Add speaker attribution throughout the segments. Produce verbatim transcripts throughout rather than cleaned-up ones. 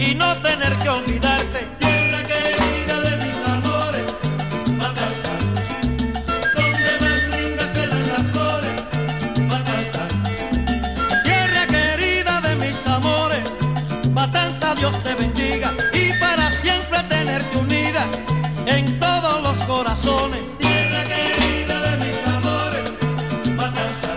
Speaker 1: y no tener que olvidarte.
Speaker 2: Tierra querida de mis amores, Matanzas, donde más lindas se dan las flores, Matanzas.
Speaker 1: Tierra querida de mis amores, Matanzas, Dios te bendiga y para siempre tenerte unida en todos los corazones.
Speaker 2: Tierra querida de mis amores, Matanzas.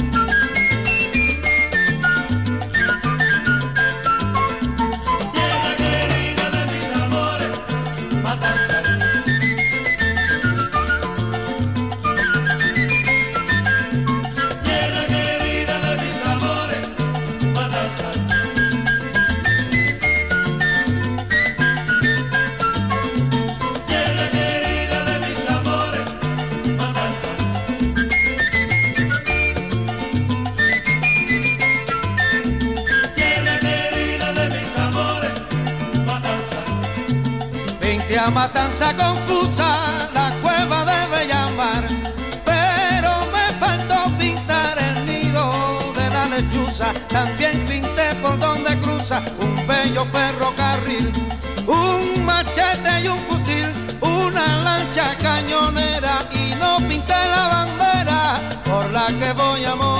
Speaker 2: Tierra querida de mis amores, Matanzas. Tierra querida de mis amores, Matanzas. Tierra querida de mis amores, Matanzas. Tierra querida de mis amores, Matanzas.
Speaker 1: Vente a Matanza confusa, la cueva debe llamar, pero me faltó pintar el nido de la lechuza. También pinté por donde cruza un bello ferrocarril, un machete y un fusil, una lancha cañonera, y no pinté la bandera por la que voy a morir.